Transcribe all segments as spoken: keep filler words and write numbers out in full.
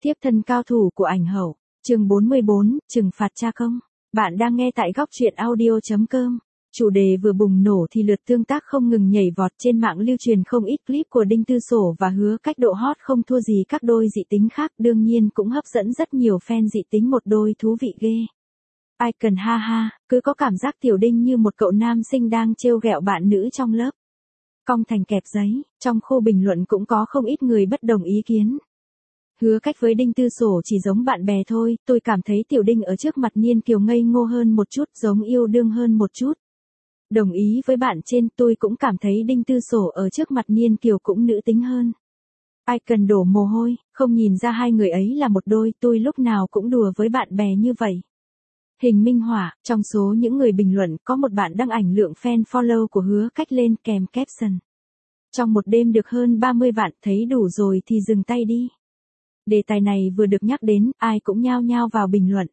Tiếp thân cao thủ của ảnh hậu, chương bốn mươi bốn, trừng phạt cha công. Bạn đang nghe tại góc truyện audio chấm com. Chủ đề vừa bùng nổ thì lượt tương tác không ngừng nhảy vọt, trên mạng lưu truyền không ít clip của Đinh Tư Sổ và Hứa Cách độ hot không thua gì các đôi dị tính khác, đương nhiên cũng hấp dẫn rất nhiều fan dị tính một đôi thú vị ghê. Ai cần ha ha, cứ có cảm giác Tiểu Đinh như một cậu nam sinh đang trêu ghẹo bạn nữ trong lớp. Cong thành kẹp giấy, trong khu bình luận cũng có không ít người bất đồng ý kiến. Hứa Cách với Đinh Tư Sổ chỉ giống bạn bè thôi, tôi cảm thấy Tiểu Đinh ở trước mặt Niên Kiều ngây ngô hơn một chút, giống yêu đương hơn một chút. Đồng ý với bạn trên, tôi cũng cảm thấy Đinh Tư Sổ ở trước mặt Niên Kiều cũng nữ tính hơn. Ai cần đổ mồ hôi, không nhìn ra hai người ấy là một đôi, tôi lúc nào cũng đùa với bạn bè như vậy. Hình minh họa, trong số những người bình luận có một bạn đăng ảnh lượng fan follow của Hứa Cách lên kèm caption. Trong một đêm được hơn ba mươi vạn, thấy đủ rồi thì dừng tay đi. Đề tài này vừa được nhắc đến, ai cũng nhao nhao vào bình luận.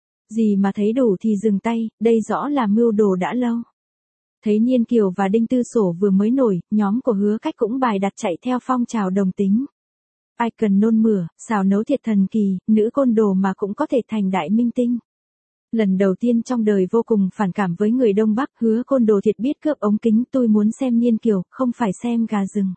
Gì mà thấy đủ thì dừng tay, đây rõ là mưu đồ đã lâu. Thấy Niên Kiều và Đinh Tư Sổ vừa mới nổi, nhóm của Hứa Cách cũng bài đặt chạy theo phong trào đồng tính. Ai cần nôn mửa, xào nấu thiệt thần kỳ, nữ côn đồ mà cũng có thể thành đại minh tinh. Lần đầu tiên trong đời vô cùng phản cảm với người Đông Bắc, Hứa côn đồ thiệt biết cướp ống kính, tôi muốn xem Niên Kiều, không phải xem gà rừng.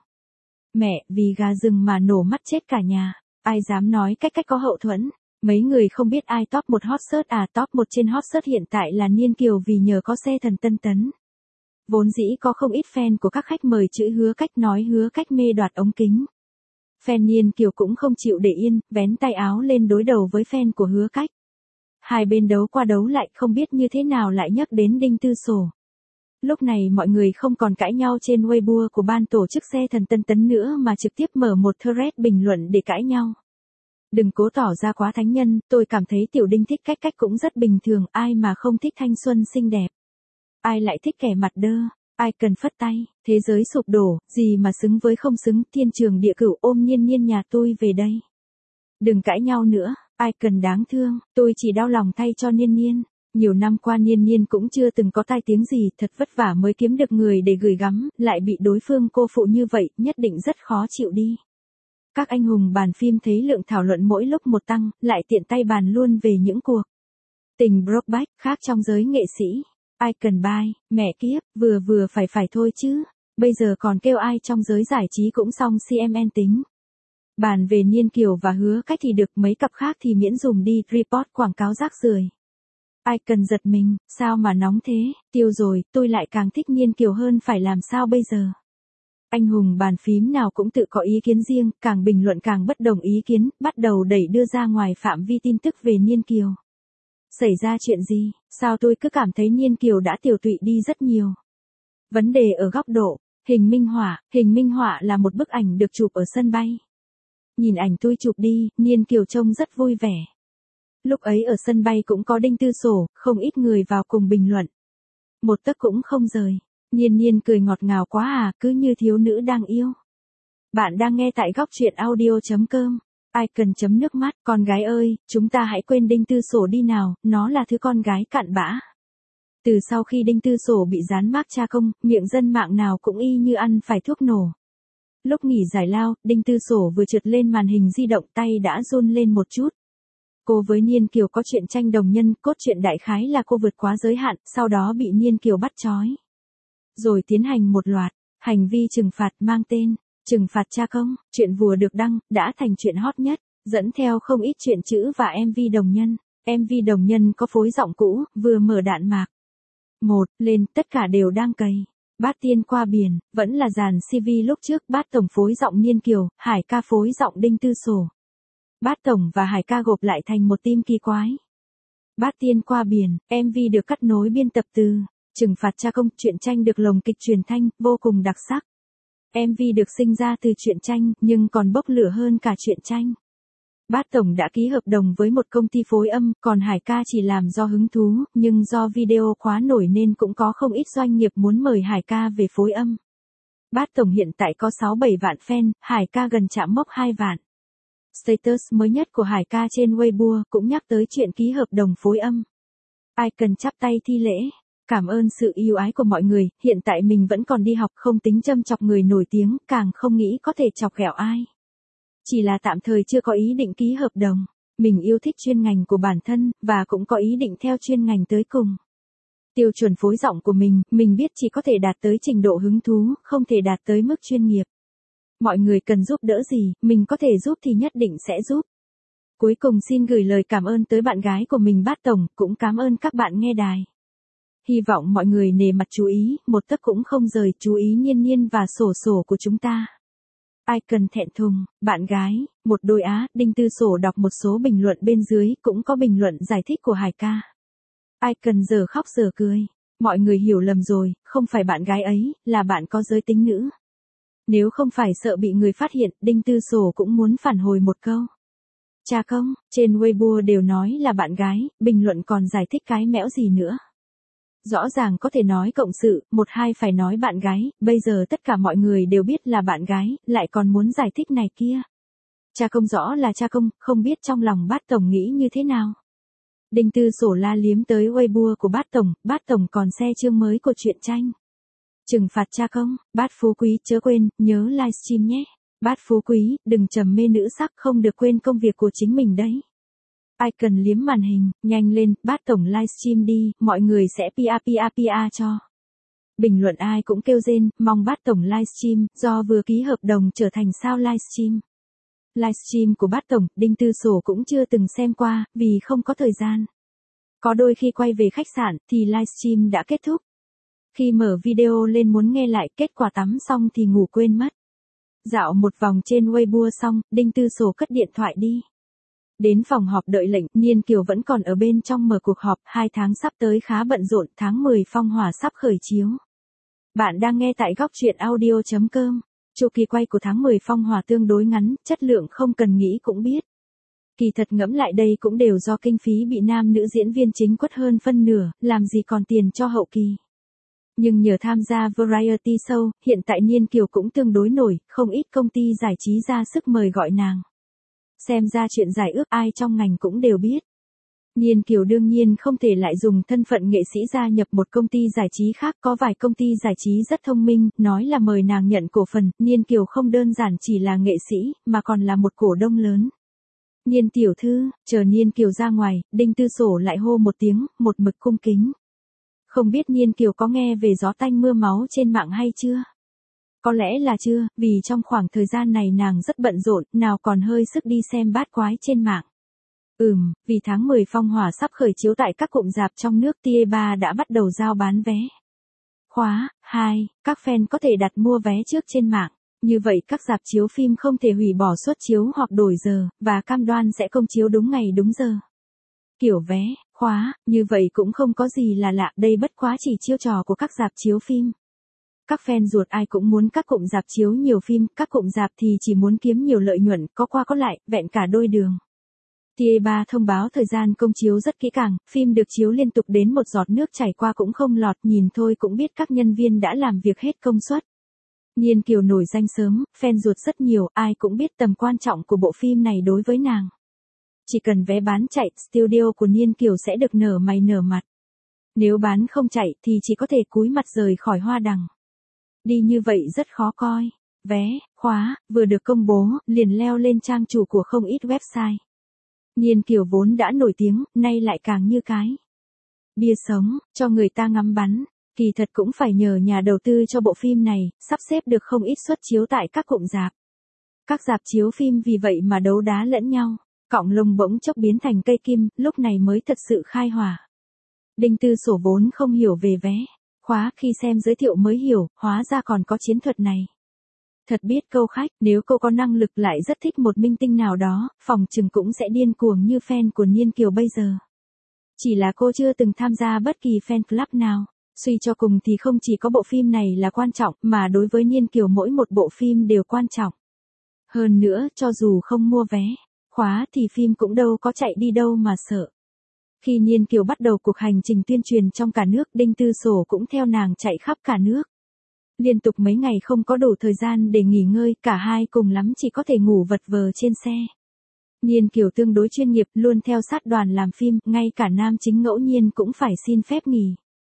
Mẹ, vì gà rừng mà nổ mắt chết cả nhà. Ai dám nói Cách Cách có hậu thuẫn. Mấy người không biết ai top một hot search à, top một trên hot search hiện tại là Niên Kiều vì nhờ có xe thần Tân Tấn. Vốn dĩ có không ít fan của các khách mời chữ Hứa Cách nói Hứa Cách mê đoạt ống kính. Fan Niên Kiều cũng không chịu để yên, vén tay áo lên đối đầu với fan của Hứa Cách. Hai bên đấu qua đấu lại, không biết như thế nào lại nhắc đến Đinh Tư Sổ. Lúc này mọi người không còn cãi nhau trên Weibo của ban tổ chức xe thần Tân Tấn nữa mà trực tiếp mở một thread bình luận để cãi nhau. Đừng cố tỏ ra quá thánh nhân, tôi cảm thấy Tiểu Đinh thích Cách Cách cũng rất bình thường, ai mà không thích thanh xuân xinh đẹp. Ai lại thích kẻ mặt đơ, ai cần phất tay, thế giới sụp đổ, gì mà xứng với không xứng, thiên trường địa cửu ôm Nhiên Nhiên nhà tôi về đây. Đừng cãi nhau nữa, ai cần đáng thương, tôi chỉ đau lòng thay cho Nhiên Nhiên. Nhiều năm qua Nhiên Nhiên cũng chưa từng có tai tiếng gì, thật vất vả mới kiếm được người để gửi gắm, lại bị đối phương cô phụ như vậy, nhất định rất khó chịu đi. Các anh hùng bàn phim thấy lượng thảo luận mỗi lúc một tăng, lại tiện tay bàn luôn về những cuộc tình Brokeback khác trong giới nghệ sĩ. Ai cần bai, mẹ kiếp, vừa vừa phải phải thôi chứ, bây giờ còn kêu ai trong giới giải trí cũng xong xê em en tính. Bàn về Niên Kiều và Hứa Cách thì được, mấy cặp khác thì miễn dùng đi, report quảng cáo rác rưởi. Ai cần giật mình, sao mà nóng thế, tiêu rồi, tôi lại càng thích Niên Kiều hơn, phải làm sao bây giờ. Anh hùng bàn phím nào cũng tự có ý kiến riêng, càng bình luận càng bất đồng ý kiến, bắt đầu đẩy đưa ra ngoài phạm vi tin tức về Niên Kiều. Xảy ra chuyện gì, sao tôi cứ cảm thấy Niên Kiều đã tiểu tụy đi rất nhiều. Vấn đề ở góc độ, hình minh họa, hình minh họa là một bức ảnh được chụp ở sân bay. Nhìn ảnh tôi chụp đi, Niên Kiều trông rất vui vẻ. Lúc ấy ở sân bay cũng có Đinh Tư Sổ, không ít người vào cùng bình luận. Một tấc cũng không rời. Nhiên Nhiên cười ngọt ngào quá à, cứ như thiếu nữ đang yêu. Bạn đang nghe tại góc truyện audio chấm com. Ai cần chấm nước mắt, con gái ơi, chúng ta hãy quên Đinh Tư Sổ đi nào, nó là thứ con gái cặn bã. Từ sau khi Đinh Tư Sổ bị dán mác cha công, miệng dân mạng nào cũng y như ăn phải thuốc nổ. Lúc nghỉ giải lao, Đinh Tư Sổ vừa trượt lên màn hình di động, tay đã run lên một chút. Cô với Niên Kiều có chuyện tranh đồng nhân, cốt truyện đại khái là cô vượt quá giới hạn, sau đó bị Niên Kiều bắt trói. Rồi tiến hành một loạt hành vi trừng phạt mang tên trừng phạt cha công. Chuyện vừa được đăng đã thành chuyện hot nhất, dẫn theo không ít chuyện chữ và em vê đồng nhân. em vê đồng nhân có phối giọng cũ, vừa mở đạn mạc. Một, lên, tất cả đều đang cày. Bát tiên qua biển, vẫn là dàn xê vê lúc trước, Bát tổng phối giọng Niên Kiều, Hải ca phối giọng Đinh Tư Sổ. Bát tổng và Hải ca gộp lại thành một team kỳ quái. Bát tiên qua biển, em vê được cắt nối biên tập từ trừng phạt cha công, truyện tranh được lồng kịch truyền thanh, vô cùng đặc sắc. em vê được sinh ra từ truyện tranh, nhưng còn bốc lửa hơn cả truyện tranh. Bát tổng đã ký hợp đồng với một công ty phối âm, còn Hải ca chỉ làm do hứng thú, nhưng do video quá nổi nên cũng có không ít doanh nghiệp muốn mời Hải ca về phối âm. Bát tổng hiện tại có sáu bảy vạn fan, Hải ca gần chạm mốc hai vạn. Status mới nhất của Hải ca trên Weibo cũng nhắc tới chuyện ký hợp đồng phối âm. Ai cần chắp tay thi lễ. Cảm ơn sự yêu ái của mọi người, hiện tại mình vẫn còn đi học, không tính châm chọc người nổi tiếng, càng không nghĩ có thể chọc ghẹo ai. Chỉ là tạm thời chưa có ý định ký hợp đồng. Mình yêu thích chuyên ngành của bản thân, và cũng có ý định theo chuyên ngành tới cùng. Tiêu chuẩn phối giọng của mình, mình biết chỉ có thể đạt tới trình độ hứng thú, không thể đạt tới mức chuyên nghiệp. Mọi người cần giúp đỡ gì, mình có thể giúp thì nhất định sẽ giúp. Cuối cùng xin gửi lời cảm ơn tới bạn gái của mình Bát Tổng, cũng cảm ơn các bạn nghe đài. Hy vọng mọi người nể mặt chú ý, một tấc cũng không rời, chú ý Nhiên Nhiên và sổ sổ của chúng ta. Ai cần thẹn thùng, bạn gái, một đôi á, Đinh Tư Sổ đọc một số bình luận bên dưới, cũng có bình luận giải thích của Hải ca. Ai cần giờ khóc giờ cười, mọi người hiểu lầm rồi, không phải bạn gái ấy, là bạn có giới tính nữ. Nếu không phải sợ bị người phát hiện, Đinh Tư Sổ cũng muốn phản hồi một câu. Cha công, trên Weibo đều nói là bạn gái, bình luận còn giải thích cái mẽo gì nữa. Rõ ràng có thể nói cộng sự, một hai phải nói bạn gái, bây giờ tất cả mọi người đều biết là bạn gái, lại còn muốn giải thích này kia. Cha công rõ là cha công, không biết trong lòng Bát Tổng nghĩ như thế nào. Đinh Tư Sổ la liếm tới Weibo của Bát Tổng, Bát Tổng còn xe chương mới của truyện tranh. Trừng phạt cha công, Bát Phú Quý chớ quên, nhớ livestream nhé. Bát Phú Quý, đừng trầm mê nữ sắc, không được quên công việc của chính mình đấy. Ai cần liếm màn hình, nhanh lên, Bát Tổng livestream đi, mọi người sẽ pia pia pia cho. Bình luận ai cũng kêu rên, mong Bát Tổng livestream, do vừa ký hợp đồng trở thành sao livestream. Livestream của Bát Tổng, Đinh Tư Sổ cũng chưa từng xem qua, vì không có thời gian. Có đôi khi quay về khách sạn, thì livestream đã kết thúc. Khi mở video lên muốn nghe lại, kết quả tắm xong thì ngủ quên mất. Dạo một vòng trên Weibo xong, Đinh Tư Sổ cất điện thoại đi. Đến phòng họp đợi lệnh, Niên Kiều vẫn còn ở bên trong mở cuộc họp, hai tháng sắp tới khá bận rộn, tháng mười Phong Hỏa sắp khởi chiếu. Bạn đang nghe tại góc truyện audio chấm com. Chu kỳ quay của tháng mười Phong Hỏa tương đối ngắn, chất lượng không cần nghĩ cũng biết. Kỳ thật ngẫm lại đây cũng đều do kinh phí bị nam nữ diễn viên chính quất hơn phân nửa, làm gì còn tiền cho hậu kỳ. Nhưng nhờ tham gia variety show, hiện tại Niên Kiều cũng tương đối nổi, không ít công ty giải trí ra sức mời gọi nàng. Xem ra chuyện giải ước ai trong ngành cũng đều biết. Niên Kiều đương nhiên không thể lại dùng thân phận nghệ sĩ gia nhập một công ty giải trí khác, có vài công ty giải trí rất thông minh, nói là mời nàng nhận cổ phần, Niên Kiều không đơn giản chỉ là nghệ sĩ, mà còn là một cổ đông lớn. Niên tiểu thư, chờ Niên Kiều ra ngoài, Đinh Tư Sổ lại hô một tiếng, một mực cung kính. Không biết Niên Kiều có nghe về gió tanh mưa máu trên mạng hay chưa? Có lẽ là chưa, vì trong khoảng thời gian này nàng rất bận rộn, nào còn hơi sức đi xem bát quái trên mạng. Ừm, vì tháng mười Phong Hỏa sắp khởi chiếu tại các cụm rạp trong nước, tê ba đã bắt đầu giao bán vé. Khóa hai, các fan có thể đặt mua vé trước trên mạng. Như vậy các rạp chiếu phim không thể hủy bỏ suất chiếu hoặc đổi giờ, và cam đoan sẽ công chiếu đúng ngày đúng giờ. Kiểu vé, khóa, như vậy cũng không có gì là lạ, đây bất quá chỉ chiêu trò của các rạp chiếu phim. Các fan ruột ai cũng muốn các cụm rạp chiếu nhiều phim, các cụm rạp thì chỉ muốn kiếm nhiều lợi nhuận, có qua có lại, vẹn cả đôi đường. tê ba thông báo thời gian công chiếu rất kỹ càng, phim được chiếu liên tục đến một giọt nước chảy qua cũng không lọt, nhìn thôi cũng biết các nhân viên đã làm việc hết công suất. Niên Kiều nổi danh sớm, fan ruột rất nhiều, ai cũng biết tầm quan trọng của bộ phim này đối với nàng. Chỉ cần vé bán chạy, studio của Niên Kiều sẽ được nở mày nở mặt. Nếu bán không chạy thì chỉ có thể cúi mặt rời khỏi hoa đằng. Đi như vậy rất khó coi. Vé, khóa, vừa được công bố, liền leo lên trang chủ của không ít website. Niên Kiều vốn đã nổi tiếng, nay lại càng như cái bia sống, cho người ta ngắm bắn. Kỳ thật cũng phải nhờ nhà đầu tư cho bộ phim này, sắp xếp được không ít suất chiếu tại các cụm rạp. Các rạp chiếu phim vì vậy mà đấu đá lẫn nhau, cọng lông bỗng chốc biến thành cây kim, lúc này mới thật sự khai hỏa. Đinh Tư Sổ vốn không hiểu về vé, khóa, khi xem giới thiệu mới hiểu, hóa ra còn có chiến thuật này. Thật biết câu khách, nếu cô có năng lực lại rất thích một minh tinh nào đó, phòng chừng cũng sẽ điên cuồng như fan của Niên Kiều bây giờ. Chỉ là cô chưa từng tham gia bất kỳ fan club nào. Suy cho cùng thì không chỉ có bộ phim này là quan trọng, mà đối với Niên Kiều mỗi một bộ phim đều quan trọng. Hơn nữa, cho dù không mua vé, khóa thì phim cũng đâu có chạy đi đâu mà sợ. Khi Niên Kiều bắt đầu cuộc hành trình tuyên truyền trong cả nước, Đinh Tư Sổ cũng theo nàng chạy khắp cả nước. Liên tục mấy ngày không có đủ thời gian để nghỉ ngơi, cả hai cùng lắm chỉ có thể ngủ vật vờ trên xe. Niên Kiều tương đối chuyên nghiệp, luôn theo sát đoàn làm phim, ngay cả nam chính ngẫu nhiên cũng phải xin phép nghỉ.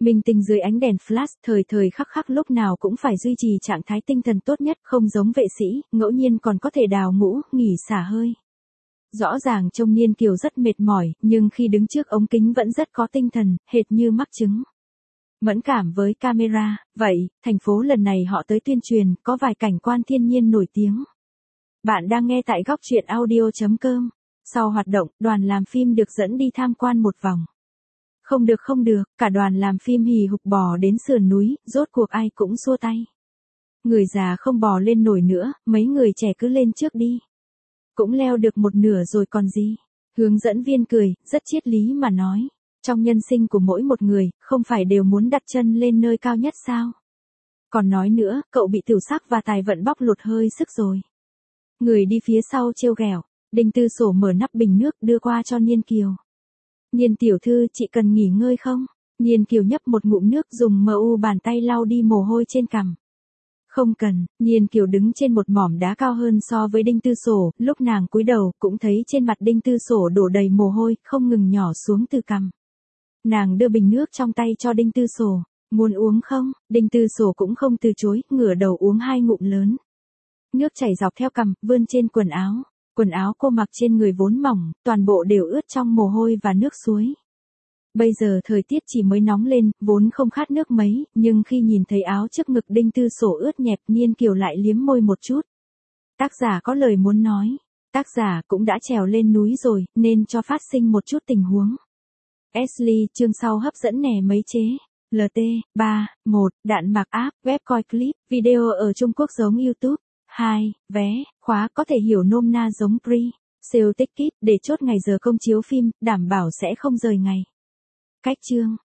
Minh tinh dưới ánh đèn flash, thời thời khắc khắc lúc nào cũng phải duy trì trạng thái tinh thần tốt nhất, không giống vệ sĩ, ngẫu nhiên còn có thể đào ngũ, nghỉ xả hơi. Rõ ràng trông Niên Kiều rất mệt mỏi, nhưng khi đứng trước ống kính vẫn rất có tinh thần, hệt như mắc chứng. Mẫn cảm với camera, vậy, thành phố lần này họ tới tuyên truyền, có vài cảnh quan thiên nhiên nổi tiếng. Bạn đang nghe tại góc truyện audio chấm com. Sau hoạt động, đoàn làm phim được dẫn đi tham quan một vòng. Không được không được, cả đoàn làm phim hì hục bò đến sườn núi, rốt cuộc ai cũng xua tay. Người già không bò lên nổi nữa, mấy người trẻ cứ lên trước đi. Cũng leo được một nửa rồi còn gì. Hướng dẫn viên cười, rất triết lý mà nói. Trong nhân sinh của mỗi một người, không phải đều muốn đặt chân lên nơi cao nhất sao? Còn nói nữa, cậu bị tiểu sắc và tài vận bóc lột hơi sức rồi. Người đi phía sau trêu ghẹo, Đinh Tư Sổ mở nắp bình nước đưa qua cho Niên Kiều. Niên tiểu thư, chị cần nghỉ ngơi không? Niên Kiều nhấp một ngụm nước dùng mu bàn tay lau đi mồ hôi trên cằm. Không cần, Niên Kiều đứng trên một mỏm đá cao hơn so với Đinh Tư Sổ, lúc nàng cúi đầu cũng thấy trên mặt Đinh Tư Sổ đổ đầy mồ hôi, không ngừng nhỏ xuống từ cằm. Nàng đưa bình nước trong tay cho Đinh Tư Sổ, muốn uống không? Đinh Tư Sổ cũng không từ chối, ngửa đầu uống hai ngụm lớn. Nước chảy dọc theo cằm, vươn trên quần áo. Quần áo cô mặc trên người vốn mỏng, toàn bộ đều ướt trong mồ hôi và nước suối. Bây giờ thời tiết chỉ mới nóng lên, vốn không khát nước mấy, nhưng khi nhìn thấy áo trước ngực Đinh Tư Sổ ướt nhẹp, Niên Kiều lại liếm môi một chút. Tác giả có lời muốn nói. Tác giả cũng đã trèo lên núi rồi, nên cho phát sinh một chút tình huống. Ashley, chương sau hấp dẫn nè mấy chế. lờ tê, ba, một, đạn mạc app, web coi clip, video ở Trung Quốc giống YouTube. hai, vé, khóa có thể hiểu nôm na giống pre, sale ticket để chốt ngày giờ công chiếu phim, đảm bảo sẽ không rời ngày. Cách chương